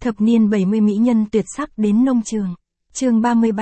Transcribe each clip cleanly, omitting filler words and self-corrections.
Thập niên 70 mỹ nhân tuyệt sắc đến nông trường. Chương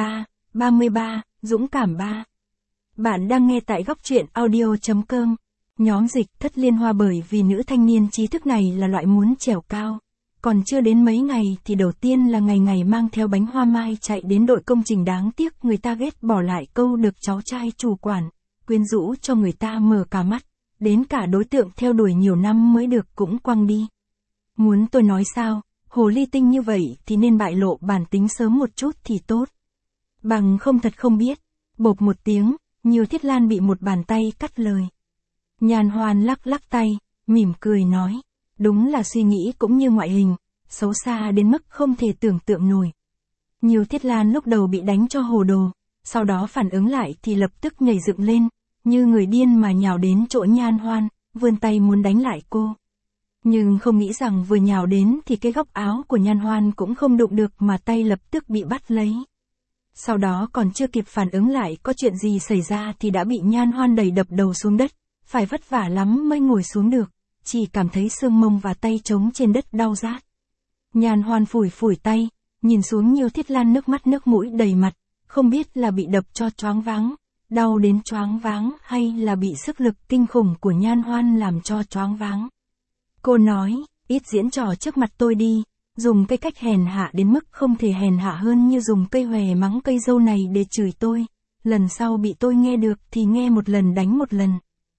33, Dũng cảm 3. Bạn đang nghe tại góc truyện audio.com. Nhóm dịch Thất Liên Hoa bởi vì nữ thanh niên trí thức này là loại muốn trèo cao. Còn chưa đến mấy ngày thì đầu tiên là ngày mang theo bánh hoa mai chạy đến đội công trình, đáng tiếc người ta ghét bỏ lại câu được cháu trai chủ quản, quyến rũ cho người ta mở cả mắt, đến cả đối tượng theo đuổi nhiều năm mới được cũng quăng đi. Muốn tôi nói sao, hồ ly tinh như vậy thì nên bại lộ bản tính sớm một chút thì tốt. Bằng không thật không biết. Bộp một tiếng, Nhiêu Thiết Lan bị một bàn tay cắt lời. Nhan Hoan lắc tay, mỉm cười nói, đúng là suy nghĩ cũng như ngoại hình, xấu xa đến mức không thể tưởng tượng nổi. Nhiêu Thiết Lan lúc đầu bị đánh cho hồ đồ, sau đó phản ứng lại thì lập tức nhảy dựng lên, như người điên mà nhào đến chỗ Nhan Hoan, vươn tay muốn đánh lại cô. Nhưng không nghĩ rằng vừa nhào đến thì cái góc áo của Nhan Hoan cũng không đụng được mà tay lập tức bị bắt lấy. Sau đó còn chưa kịp phản ứng lại có chuyện gì xảy ra thì đã bị Nhan Hoan đẩy đập đầu xuống đất, phải vất vả lắm mới ngồi xuống được, chỉ cảm thấy xương mông và tay trống trên đất đau rát. Nhan Hoan phủi tay, nhìn xuống Nhiêu Thiết Lan nước mắt nước mũi đầy mặt, không biết là bị đập cho choáng váng, đau đến choáng váng hay là bị sức lực kinh khủng của Nhan Hoan làm cho choáng váng. Cô nói, ít diễn trò trước mặt tôi đi, dùng cái cách hèn hạ đến mức không thể hèn hạ hơn như dùng cây hòe mắng cây dâu này để chửi tôi, lần sau bị tôi nghe được thì nghe một lần đánh một lần.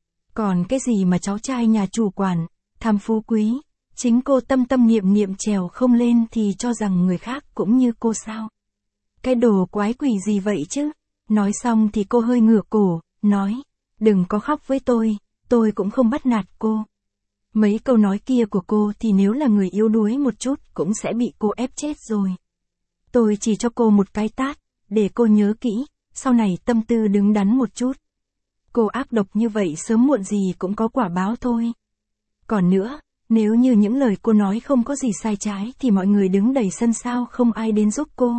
Còn cái gì mà cháu trai nhà chủ quản, tham phú quý, chính cô tâm niệm trèo không lên thì cho rằng người khác cũng như cô sao? Cái đồ quái quỷ gì vậy chứ? Nói xong thì cô hơi ngửa cổ, nói, đừng có khóc với tôi cũng không bắt nạt cô. Mấy câu nói kia của cô thì nếu là người yếu đuối một chút cũng sẽ bị cô ép chết rồi. Tôi chỉ cho cô một cái tát, để cô nhớ kỹ, sau này tâm tư đứng đắn một chút. Cô ác độc như vậy sớm muộn gì cũng có quả báo thôi. Còn nữa, nếu như những lời cô nói không có gì sai trái thì mọi người đứng đầy sân sao không ai đến giúp cô.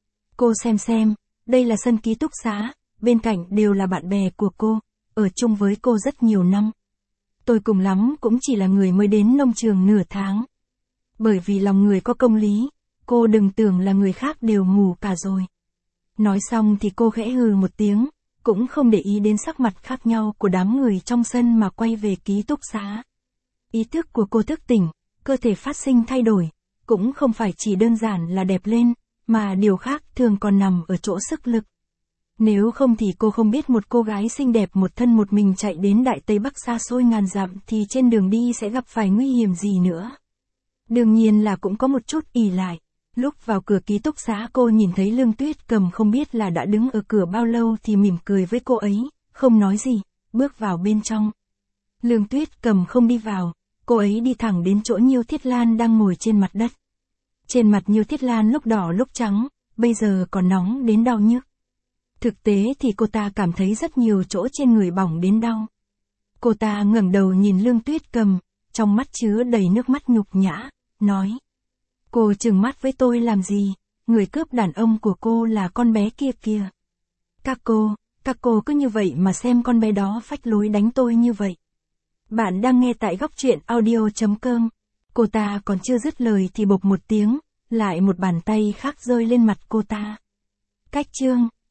Cô xem, đây là sân ký túc xá, bên cạnh đều là bạn bè của cô, ở chung với cô rất nhiều năm. Tôi cùng lắm cũng chỉ là người mới đến nông trường nửa tháng. Bởi vì lòng người có công lý, cô đừng tưởng là người khác đều mù cả rồi. Nói xong thì cô khẽ hừ một tiếng, cũng không để ý đến sắc mặt khác nhau của đám người trong sân mà quay về ký túc xá. Ý thức của cô thức tỉnh, cơ thể phát sinh thay đổi, cũng không phải chỉ đơn giản là đẹp lên, mà điều khác thường còn nằm ở chỗ sức lực. Nếu không thì cô không biết một cô gái xinh đẹp một thân một mình chạy đến Đại Tây Bắc xa xôi ngàn dặm thì trên đường đi sẽ gặp phải nguy hiểm gì nữa. Đương nhiên là cũng có một chút ỷ lại. Lúc vào cửa ký túc xá cô nhìn thấy Lương Tuyết Cầm không biết là đã đứng ở cửa bao lâu thì mỉm cười với cô ấy, không nói gì, bước vào bên trong. Lương Tuyết Cầm không đi vào, cô ấy đi thẳng đến chỗ Nhiêu Thiết Lan đang ngồi trên mặt đất. Trên mặt Nhiêu Thiết Lan lúc đỏ lúc trắng, bây giờ còn nóng đến đau nhức. Thực tế thì cô ta cảm thấy rất nhiều chỗ trên người bỏng đến đau. Cô ta ngẩng đầu nhìn Lương Tuyết Cầm, trong mắt chứa đầy nước mắt nhục nhã, nói. Cô trừng mắt với tôi làm gì, người cướp đàn ông của cô là con bé kia kìa. Các cô cứ như vậy mà xem con bé đó phách lối đánh tôi như vậy. Bạn đang nghe tại góc truyện audio.com. Cô ta còn chưa dứt lời thì bộp một tiếng, lại một bàn tay khác rơi lên mặt cô ta. Cách chương